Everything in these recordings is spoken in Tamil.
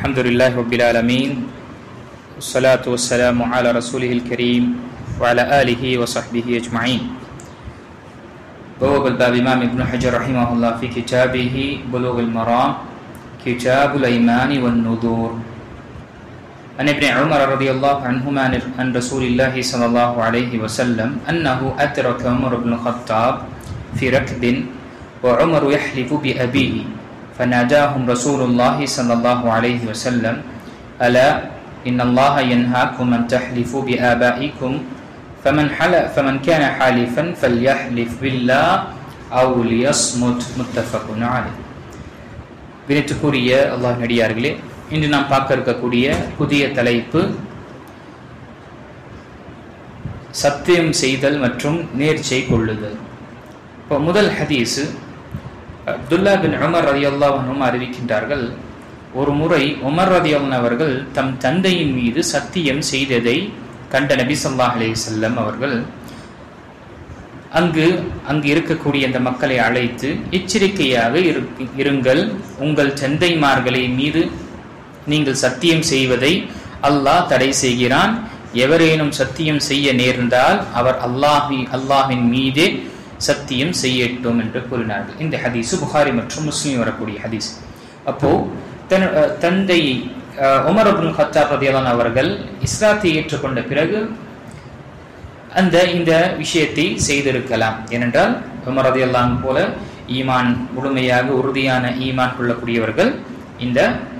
Alhamdulillah Rabbil Alameen. Wassalatu wassalamu ala rasulihil kareem wa ala alihi wa sahbihi ajma'in. Bawab al-Bab Imam Ibn Hajar rahimahullah fi kitabihi Bulugh al-Maram Kitabul Aymani wal Nudur. An Ibn Umar radiyallahu anhuma an Rasulillahi sallallahu alayhi wa sallam annahu adraka Umar ibn Khattab fi rakbin wa Umar yahlifu bi abihi فناداهم رسول الله صلى الله عليه وسلم ألا إن الله ينهاكم أن تحلفوا بآبائكم فمن كان حالفا فليحلف بالله أو ليصمت متفق عليه. வினத்துக்குரிய அல்லாஹ் நடிகார்களே, இன்று நாம் பார்க்க இருக்கக்கூடிய புதிய தலைப்பு சத்தியம் செய்தல் மற்றும் நேர்ச்சை கொள்ளுதல். இப்போ முதல் ஹதீஸ் அப்துல்லா பின் உமர் ரலியல்லாஹு அன்ஹு அறிவிக்கின்றார்கள், ஒரு முறை உமர் ரலியல்லாஹு அவர்கள் தம் தந்தையின் மீது சத்தியம் செய்ததை கண்ட நபி ஸல்லல்லாஹு அலைஹி வஸல்லம் அவர்கள் அங்கு இருக்கக்கூடிய அந்த மக்களை அழைத்து எச்சரிக்கையாக இருங்கள், உங்கள் தந்தைமார்களை மீது நீங்கள் சத்தியம் செய்வதை அல்லாஹ் தடை செய்கிறான், எவரேனும் சத்தியம் செய்ய நேர்ந்தால் அவர் அல்லாஹ்வின் மீதே சத்தியம் செய்யட்டும் என்று கூறினார்கள். இந்த ஹதீஸ் புகாரி மற்றும் முஸ்லிம் வரக்கூடிய ஹதீஸ். அப்போ தந்தை உமர் இப்னு கத்தாப் ரலியல்லாஹு அவர்கள் இஸ்லாத்தை ஏற்றுக்கொண்ட பிறகு இந்த விஷயத்தை செய்திருக்கலாம். ஏனென்றால் உமர் ரலியல்லாஹு போல ஈமான் முழுமையாக உறுதியான ஈமான் கொள்ளக்கூடியவர்கள் இந்த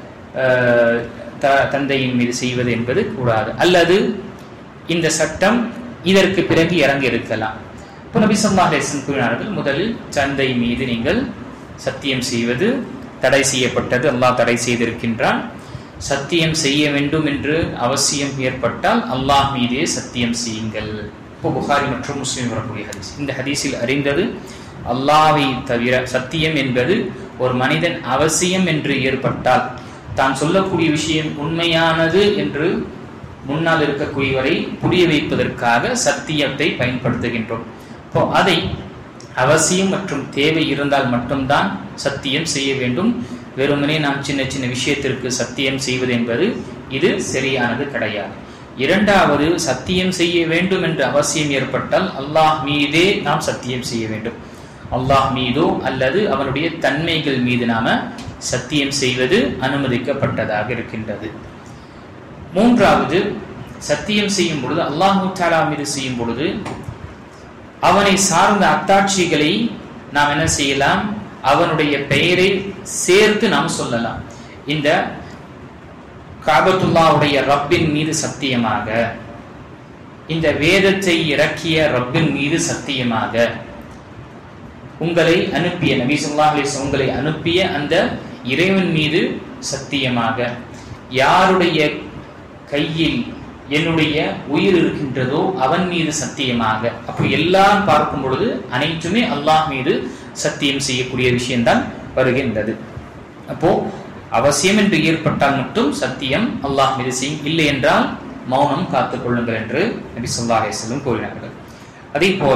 தந்தையின் மீது செய்வது என்பது கூடாது, அல்லது இந்த சட்டம் இதற்கு பிறகு இறங்கி இருக்கலாம். இப்போ நபி ஸல்லல்லாஹு அலைஹி வஸல்லம் கூறினார்கள், முதலில் தந்தை மீது நீங்கள் சத்தியம் செய்வது தடை செய்யப்பட்டது, அல்லாஹ் தடை செய்திருக்கின்றான். சத்தியம் செய்ய வேண்டும் என்று அவசியம் ஏற்பட்டால் அல்லாஹ் மீதே சத்தியம் செய்யுங்கள். இப்போ புகாரி மற்றும் முஸ்லிம் வரக்கூடிய ஹதீஸ். இந்த ஹதீஸில் அறிந்தது, அல்லாஹ்வை தவிர சத்தியம் என்பது ஒரு மனிதன் அவசியம் என்று ஏற்பட்டால், தான் சொல்லக்கூடிய விஷயம் உண்மையானது என்று முன்னால் இருக்கக்கூடியவரை புரிய வைப்பதற்காக சத்தியத்தை பயன்படுத்துகின்றோம். இப்போ அதை அவசியம் மற்றும் தேவை இருந்தால் மட்டும்தான் சத்தியம் செய்ய வேண்டும். வெறுமனே நாம் சின்ன சின்ன விஷயத்திற்கு சத்தியம் செய்வது என்பது இது சரியானது கிடையாது. இரண்டாவது, சத்தியம் செய்ய வேண்டும் என்று அவசியம் ஏற்பட்டால் அல்லாஹ் மீதே நாம் சத்தியம் செய்ய வேண்டும். அல்லாஹ் மீதோ அல்லது அவனுடைய தன்மைகள் மீது நாம சத்தியம் செய்வது அனுமதிக்கப்பட்டதாக இருக்கின்றது. மூன்றாவது, சத்தியம் செய்யும் பொழுது அல்லாஹ் தஆலா மீது செய்யும் பொழுது அவனை சார்ந்த அத்தாட்சிகளை நாம் என்ன செய்யலாம், அவனுடைய பெயரை சேர்த்து நாம் சொல்லலாம். இந்த காபத்துல்லாஹ்வுடைய ரப்பின் மீது சத்தியமாக, இந்த வேதத்தை இறக்கிய ரப்பின் மீது சத்தியமாக, உங்களை அனுப்பிய நபி ஸல்லல்லாஹு அலைஹி வஸல்லம் உங்களை அனுப்பிய அந்த இறைவன் மீது சத்தியமாக, யாருடைய கையில் என்னுடைய உயிர் இருக்கின்றதோ அவன் மீது சத்தியமாக. அப்போ எல்லாம் பார்க்கும் பொழுது அனைத்துமே அல்லாஹ் மீது சத்தியம் செய்யக்கூடிய விஷயம்தான் வருகின்றது. அப்போ அவசியம் என்று ஏற்பட்டால் மட்டும் சத்தியம் அல்லாஹ் மீது செய்யும், இல்லை என்றால் மௌனம் காத்துக் கொள்ளுங்கள் என்று நபி ஸல்லல்லாஹு அலைஹி வஸல்லம் கூறினார்கள். அதே போல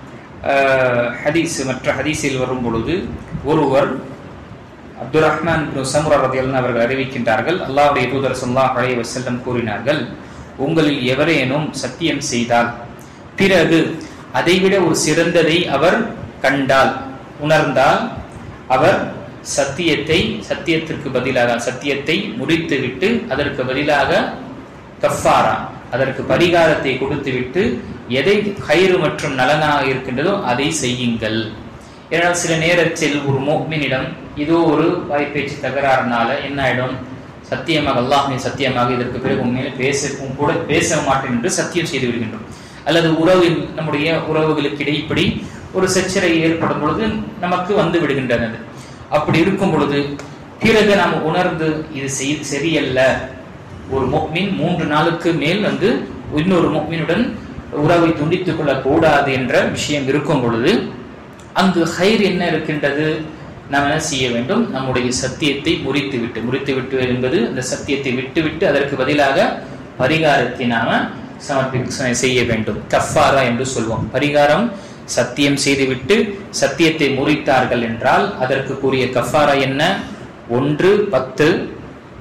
மற்ற ஹதீஸில் வரும் பொழுது ஒருவர் அப்துல் ரஹ்மான் இப்னு சமுரா ரலியல்லாஹு அவர்கள் அறிவிக்கின்றார்கள், அல்லாஹ்வுடைய தூதர் ஸல்லல்லாஹு அலைஹி வஸல்லம் கூறினார்கள், உங்களில் எவரேனும் சத்தியம் செய்தால் பிறகு அதைவிட ஒரு சிறந்ததை அவர் கண்டால் உணர்ந்தால் அவர் சத்தியத்திற்கு பதிலாக சத்தியத்தை முறித்துவிட்டு அதற்கு பதிலாக கஃபாரா, அதற்கு பரிகாரத்தை கொடுத்துவிட்டு எதை கயிறு மற்றும் நலனாக இருக்கின்றதோ அதை செய்யுங்கள். ஏனால் சில நேரத்தில் ஒரு முஃமினிடம் இதோ ஒரு வாய்ப்பேச்சு தகராறுனால என்ன ஆயிடும், சத்தியமாக அல்லாஹ்வே சத்தியமாக இதற்கு பிறகு உண்மையில கூட பேச மாட்டேன் என்று சத்தியம் செய்து விடுகின்றோம். அல்லது நம்முடைய உறவுகளுக்கு இப்படி ஒரு சச்சரை ஏற்படும் பொழுது நமக்கு வந்து விடுகின்றது. அப்படி இருக்கும் பொழுது பிறகு நாம் உணர்ந்து இது சரியல்ல, ஒரு முஃமின் 3 நாளுக்கு மேல் இன்னொரு முஃமினுடன் உறவை துண்டித்துக் கொள்ளக் கூடாது என்ற விஷயம் இருக்கும் பொழுது அங்கு ஹைர் என்ன இருக்கின்றது, நாம் என்ன செய்ய வேண்டும், நம்முடைய சத்தியத்தை முறித்துவிட்டு என்பது அந்த சத்தியத்தை விட்டுவிட்டு அதற்கு பதிலாக பரிகாரத்தை நாம செய்ய வேண்டும். கஃபாரா என்று சொல்வோம். பரிகாரம் சத்தியம் செய்துவிட்டு சத்தியத்தை முறித்தார்கள் என்றால் அதற்கு கூறிய கஃபாரா என்ன, 1 10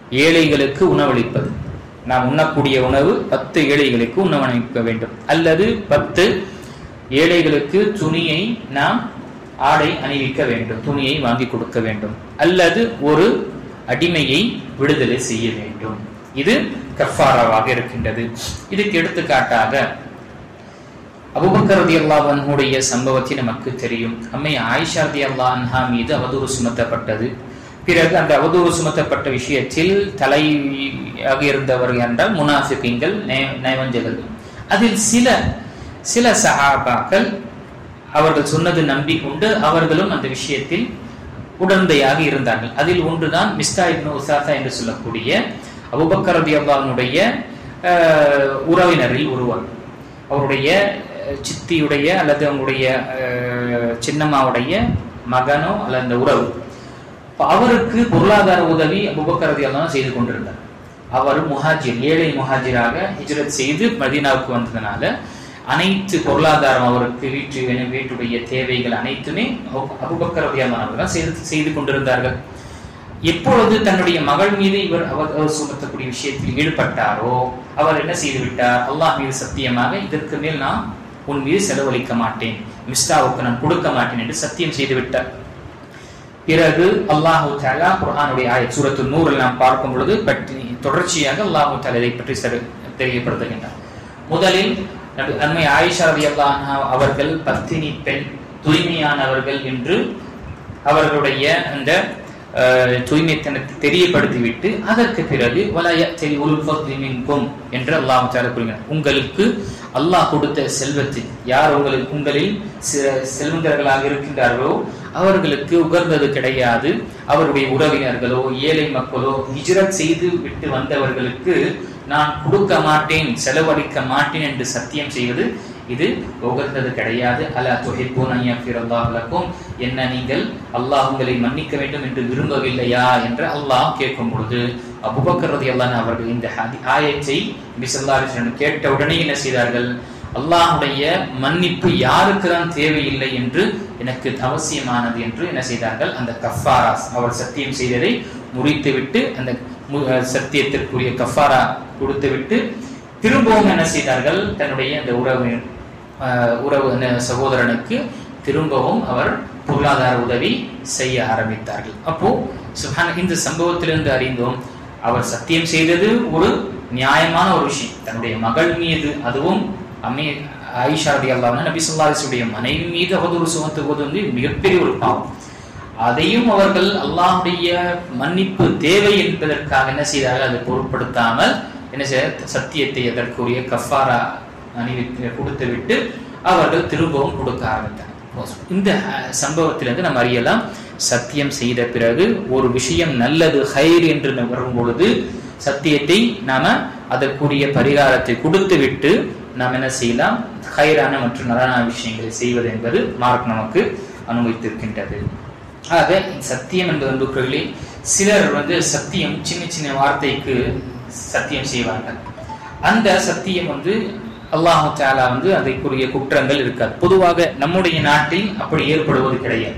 ஏழைகளுக்கு உணவளிப்பது. நாம் உண்ணக்கூடிய உணவு 10 ஏழைகளுக்கு உணவளிக்க வேண்டும். அல்லது 10 ஏழைகளுக்கு துணியை நாம் ஆடை அணிவிக்க வேண்டும், துணியை வாங்கி கொடுக்க வேண்டும். அல்லது ஒரு அடிமையை விடுதலை செய்ய வேண்டும். இது கஃபாராவாக இருக்கின்றது. இதுக்கு எடுத்துக்காட்டாக அபூபக்கர் ரலியல்லாஹு அன்ஹுடைய சம்பவத்தை நமக்கு தெரியும். அம்மை ஆயிஷா ரலியல்லாஹு அன்ஹா மீது அவதூறு சுமத்தப்பட்டது. பிறகு அந்த அவதூறு சுமத்தப்பட்ட விஷயத்தில் தலையாக இருந்தவர்கள் என்றால் முனாஃபிகீன்கள், நயவஞ்சகர்கள். அதில் சில சஹாபாக்கள் அவர்கள் சொன்னது நம்பிக்கொண்டு அவர்களும் அந்த விஷயத்தில் உடந்தையாக இருந்தார்கள். அதில் ஒன்றுதான் மிஸ்தா இப்னு உசாசா என்று சொல்லக்கூடிய அபூபக்கர் ரலியல்லாஹு அன்ஹுடைய உறவினரில் ஒருவர். அவருடைய சித்தியுடைய அல்லது அவங்களுடைய சின்னம்மாவுடைய மகனோ அல்லது அந்த உறவு. அவருக்கு பொருளாதார உதவி அபூபக்கர் ரலியல்லாஹு அன்ஹு செய்து கொண்டிருந்தார். அவர் முஹாஜிர், ஏழை முஹாஜிராக ஹிஜ்ரத் செய்து மதீனாவுக்கு வந்ததனால அனைத்து பொருளாதாரம் அவருக்கு வீட்டுடைய தேவைகள் அனைத்துமே அபூபக்கர் ரலியல்லாஹு அன்ஹு அவர்கள் செய்து கொண்டிருந்தார்கள். எப்பொழுது தன்னுடைய மகள் மீது அவர் சுமத்தக்கூடிய விஷயத்தில் ஈடுபட்டாரோ அவர் என்ன செய்து விட்டார்? அல்லாஹ் மீது சத்தியமாக இதற்கு மேல் நான் உன் மீது செலவழிக்க மாட்டேன், மிஸ்டாவுக்கு நான் கொடுக்க மாட்டேன் என்று சத்தியம் செய்து விட்டார். பிறகு அல்லாஹு தஆலா குர்ஆனுடைய ஆயத் சூரத்துன் நூரில் நாம் பார்க்கும் பொழுது தொடர்ச்சியாக அல்லாஹு தஆலா இதை பற்றி தெரியப்படுத்துகின்றார். முதலில் அன்னை ஆயிஷா ரலியல்லாஹு அன்ஹா அவர்கள் பத்தினி பெண், தூய்மையானவர்கள் என்று அவர்களுடைய அந்த தூய்மைத்தனத்தை தெரியப்படுத்திவிட்டு அதற்கு பிறகு என்று அல்லாஹ் தஆலா கூறுகிறார். உங்களுக்கு அல்லாஹ் கொடுத்த செல்வத்தில் யார் உங்களில் செல்வந்தர்களாக இருக்கின்றார்களோ அவர்களுக்கு உகர்ந்தது கிடையாது. அவருடைய உறவினர்களோ ஏழை மக்களோ ஹிஜ்ரத் செய்து விட்டு வந்தவர்களுக்கு நான் கொடுக்க மாட்டேன், செலவழிக்க மாட்டேன் என்று சத்தியம் செய்வது இது உகந்தது கிடையாது. அலா துஹிப்பூன அன் யக்ஃபிரல்லாஹு லக்கும், என்ன நீங்கள் அல்லாஹ் உங்களை மன்னிக்க வேண்டும் என்று விரும்பவில்லையா என்று அல்லாஹ் கேட்கும் பொழுது அபூபக்கர் ரலியல்லாஹு அன்ஹு அவர்கள் இந்த ஆயத்தை நபி ஸல்லல்லாஹு அலைஹி வஸல்லம் கேட்ட உடனே என்ன செய்தார்கள்? அல்லாஹ்வுடைய மன்னிப்பு யாருக்கு தான் தேவையில்லை என்று எனக்கு அவசியமானது என்று என்ன செய்தார்கள்? அந்த கஃபாரா, அவர் சத்தியம் செய்ததை முறித்துவிட்டு அந்த சத்தியத்திற்குரிய கஃபாரா கொடுத்துவிட்டு திரும்பவும் என்ன செய்தார்கள்? தன்னுடைய அந்த உறவு சகோதரனுக்கு திரும்பவும் அவர் பொருளாதார உதவி செய்ய ஆரம்பித்தார்கள். அப்போ இந்த சம்பவத்திலிருந்து அறிந்தோம், அவர் சத்தியம் செய்தது ஒரு நியாயமான ஒரு விஷயம். தன்னுடைய மகள் மீது, அதுவும் ஆயிஷா ரலியல்லாஹு அன்ஹா நபி ஸல்லல்லாஹு அலைஹி வஸல்லம் மனைவி மீது அவதூறு சுமத்துவது வந்து மிகப்பெரிய ஒரு பாவம். அதையும் அவர்கள் அல்லாஹ்வுடைய மன்னிப்பு தேவை என்பதற்காக என்ன செய்தார்கள்? அதை பொருட்படுத்தாமல் என்ன செய்ய சத்தியத்தை எதற்குரிய கஃபாரா கொடுத்து விட்டு அவர்கள் திரும்பவும் கொடுக்க ஆரம்பித்தார். இந்த சம்பவத்திலிருந்து நம்ம அறியலாம், சத்தியம் செய்த பிறகு ஒரு விஷயம் நல்லது ஹைர் என்று வரும் பொழுது சத்தியத்தை நாம அதற்குரிய பரிகாரத்தை கொடுத்து விட்டு நாம் என்ன செய்யலாம்? ஹைரான மற்றும் நலனான விஷயங்களை செய்வது என்பது மார்க் நமக்கு அனுமதித்திருக்கின்றது. ஆக சத்தியம் என்பது அன்புக்குரியவர்களே, சிலர் வந்து சத்தியம் சின்ன சின்ன வார்த்தைக்கு சத்தியம் செய்வார்கள். அந்த சத்தியம் வந்து அல்லாஹ் தஆலா வந்து அதற்குரிய குற்றங்கள் இருக்காது. பொதுவாக நம்முடைய நாட்டில் அப்படி ஏற்படுவது கிடையாது.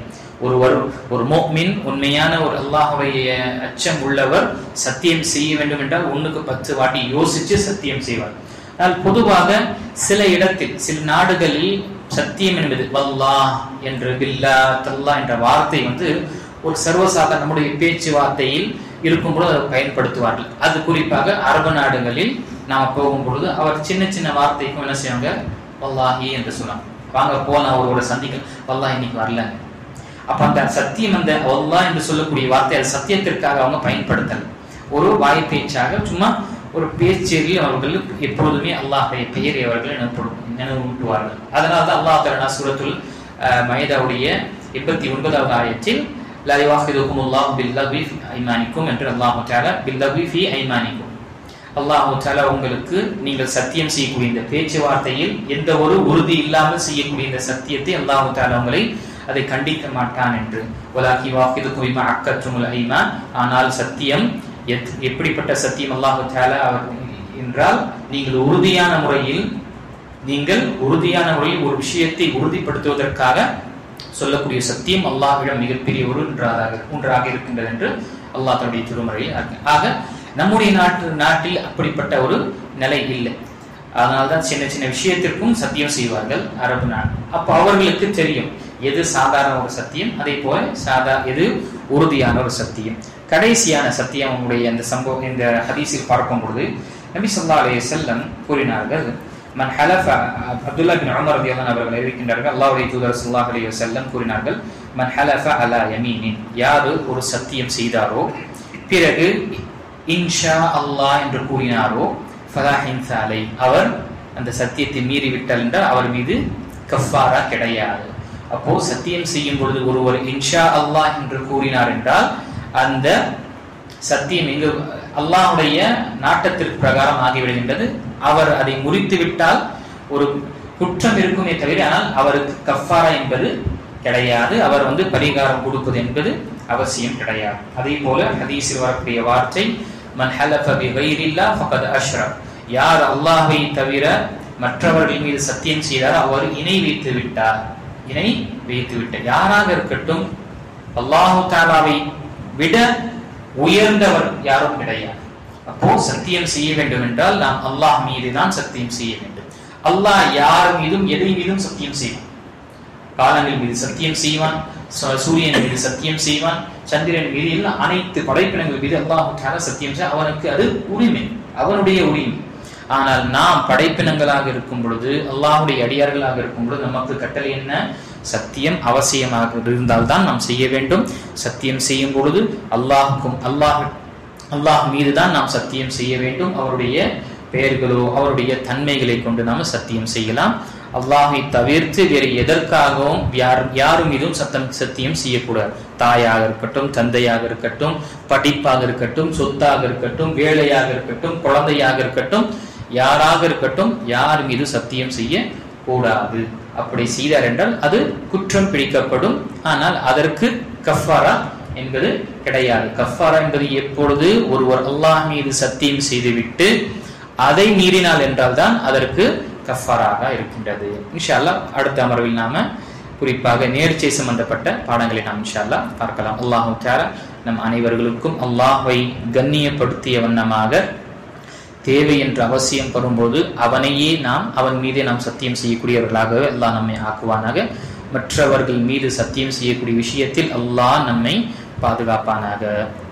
ஒரு முஃமின், உண்மையான ஒரு அல்லாஹ்வுடைய அச்சம் உள்ளவர் சத்தியம் செய்ய வேண்டும் என்றால் 1க்கு 10 வாட்டி யோசிச்சு சத்தியம் செய்வார். ஆனால் பொதுவாக சில இடத்தில், சில நாடுகளில் சத்தியம் என்பது வல்லாஹ் என்று, பில்லா தல்லா என்ற வார்த்தை வந்து ஒரு சர்வசாதாரண நம்முடைய பேச்சுவார்த்தையில் இருக்கும்போது அதை பயன்படுத்துவார்கள். அது குறிப்பாக அரபு நாடுகளில் நாம போகும்பொழுது அவர் சின்ன சின்ன வார்த்தைக்கும் என்ன செய்வாங்க? வல்லாஹி என்று சொன்னாங்க. வாங்க போலாம், அவரோட சந்திக்க, வல்லாஹ் இன்னைக்கு வரல. அப்ப அந்த சத்தியம், அந்த வல்லாஹ் என்று சொல்லக்கூடிய வார்த்தை அது சத்தியத்திற்காக அவங்க பயன்படுத்தல, ஒரு வாய் பேச்சாக சும்மா ஒரு பேச்சில் அவர்கள் எப்பொழுதுமே அல்லாஹ்வுடைய பெயரை அவர்கள் நினைவூட்டுவார்கள். அதனால்தான் அல்லாஹ் தஆலா சூரத்துல் மயதாவுடைய 89வது ஆயத்தில் லா யுஆஹிதுகுமுல்லாஹு பில்லக்வி ஃபீ ஐமானிக்கும் என்று அல்லாஹ் தஆலா பில்லக்வி ஃபீ ஐமானிக்கும், அல்லாஹ் தஆலா உங்களுக்கு நீங்கள் சத்தியம் செய்யக்கூடிய இந்த பேச்சுவார்த்தையில் எந்த ஒரு உறுதி இல்லாமல் செய்யக்கூடிய இந்த சத்தியத்தை அல்லாஹ் தஆலா உங்களை அதை கண்டிக்க மாட்டான் என்று. வலாகி வாஹிதுக்கும் பிமா அக்கத்துமுல் ஐமான், ஆனால் சத்தியம் எப்படிப்பட்ட சத்தியம் அல்லாஹ் தஆலா என்றால் நீங்கள் உறுதியான முறையில் ஒரு விஷயத்தை உறுதிப்படுத்துவதற்காக சொல்லக்கூடிய சத்தியம் அல்லாஹ்விடம் மிகப்பெரிய ஒன்றாக இருக்கின்றது என்று அல்லாஹ் தன்னுடைய திருமறையில். ஆக நம்முடைய நாட்டில் அப்படிப்பட்ட ஒரு நிலை இல்லை. அதனால்தான் சின்ன சின்ன விஷயத்திற்கும் சத்தியம் செய்வார்கள் அரபு நாடு. அப்ப அவர்களுக்கு தெரியும் எது சாதாரண ஒரு சத்தியம், அதே போல எது உறுதியான ஒரு சத்தியம். கடைசியான சத்தியம் அவங்களுடைய அந்த சம்பவம் இந்த ஹதீஸில் பார்க்கும் பொழுது நபி ஸல்லல்லாஹு அலைஹி வஸல்லம் கூறினார்கள், மன் ஹலஃப, அப்துல்லாஹ் பின் உமர் ரலியல்லாஹு அன்ஹு அவர்கள் அறிவிக்கின்றார்கள், அல்லாஹ்வுடைய தூதர் ஸல்லல்லாஹு அலைஹி வஸல்லம் கூறினார்கள், மன் ஹலஃப அலா யமீனின், யாரு ஒரு சத்தியம் செய்தாரோ பிறகு இன்ஷா அல்லாஹ் என்று கூறினாரோ ஃபலாஹின் சாலை, அவர் அந்த சத்தியத்தை மீறி விட்டால் என்றால் அவர் மீது கஃபாரா கிடையாது. அப்போ சத்தியம் செய்யும் பொழுது ஒருவர் இன்ஷா அல்லாஹ் என்று கூறினார் என்றால் அந்த சத்தியம் எங்கு அல்லாஹ்வுடைய நாட்டத்திற்கு பிரகாரம் ஆகிவிடுகின்றது. அவர் அதை முறித்து விட்டால் ஒரு குற்றம் இருக்குமே தவிர ஆனால் அவருக்கு கஃபாரா என்பது கிடையாது. அவர் பரிகாரம் கொடுப்பது என்பது அவசியம் கிடையாது. அதே போல ஹதீஸில் வரக்கூடிய வார்த்தை மன் ஹலஃப பிகைரில்லாஹ் ஃபகத் அஷ்ரக், யார் அல்லாஹ்வை தவிர மற்றவர்கள் மீது சத்தியம் செய்தார் அவர் இணை வைத்து விட்டார். யாராக இருக்கட்டும், அல்லாஹ் தஆலாவை விட உயர்ந்தவர் யாரும் கிடையாது. அப்போ சத்தியம் செய்ய வேண்டும் என்றால் நாம் அல்லாஹ் மீது தான் சத்தியம் செய்ய வேண்டும். அல்லாஹ் யார் மீதும் எதை மீதும் சத்தியம் செய்வான். காலங்கள் மீது சத்தியம் செய்வான், சூரியன் மீது சத்தியம் செய்வான், சந்திரன் மீது எல்லாம் அனைத்து படைப்பினங்கள் மீது அல்லாஹ் தஆலா சத்தியம் செய்ய அவனுக்கு அது உரிமை, அவனுடைய உரிமை. ஆனால் நாம் படைப்பினங்களாக இருக்கும் பொழுது, அல்லாஹ்வுடைய அடியார்களாக இருக்கும் பொழுது நமக்கு கட்டளை என்ன? சத்தியம் அவசியமாக இருந்தால் தான் நாம் செய்ய வேண்டும். சத்தியம் செய்யும் பொழுது அல்லாஹ் மீது தான் நாம் சத்தியம் செய்ய வேண்டும். அவருடைய பெயர்களோ அவருடைய தன்மைகளை கொண்டு நாம் சத்தியம் செய்யலாம். அல்லாஹை தவிர்த்து வேறு எதற்காகவும் யாரும் மீதும் சத்தியம் செய்யக்கூடாது. தாயாக இருக்கட்டும், தந்தையாக இருக்கட்டும், படிப்பாக இருக்கட்டும், சொத்தாக இருக்கட்டும், வேலையாக இருக்கட்டும், குழந்தையாக இருக்கட்டும், யாராக இருக்கட்டும், யார் மீது சத்தியம் செய்ய கூடாது. அப்படி செய்தார் என்றால் அது குற்றம் பிடிக்கப்படும். ஆனால் அதற்கு கஃபாரா என்பது கிடையாது. கஃபாரா என்பது எப்பொழுது ஒருவர் அல்லாஹ் மீது சத்தியம் செய்துவிட்டு அதை மீறினால் என்றால் தான் அதற்கு கஃபாராக இருக்கின்றது. இன்ஷா அல்லாஹ் அடுத்த அமர்வில் நாம குறிப்பாக நேர்ச்சை சம்பந்தப்பட்ட பாடங்களை நாம் இன்ஷா அல்லாஹ் பார்க்கலாம். அல்லாஹ் தஆலா நம் அனைவர்களுக்கும் அல்லாஹ்வை கண்ணியப்படுத்திய வண்ணமாக தேவை என்ற அவசியம் வரும்போது அவன் மீதே நாம் சத்தியம் செய்யக்கூடியவர்களாகவே அல்லாஹ் நம்மை ஆக்குவானாக. மற்றவர்கள் மீது சத்தியம் செய்யக்கூடிய விஷயத்தில் அல்லாஹ் நம்மை பாதுகாப்பானாக.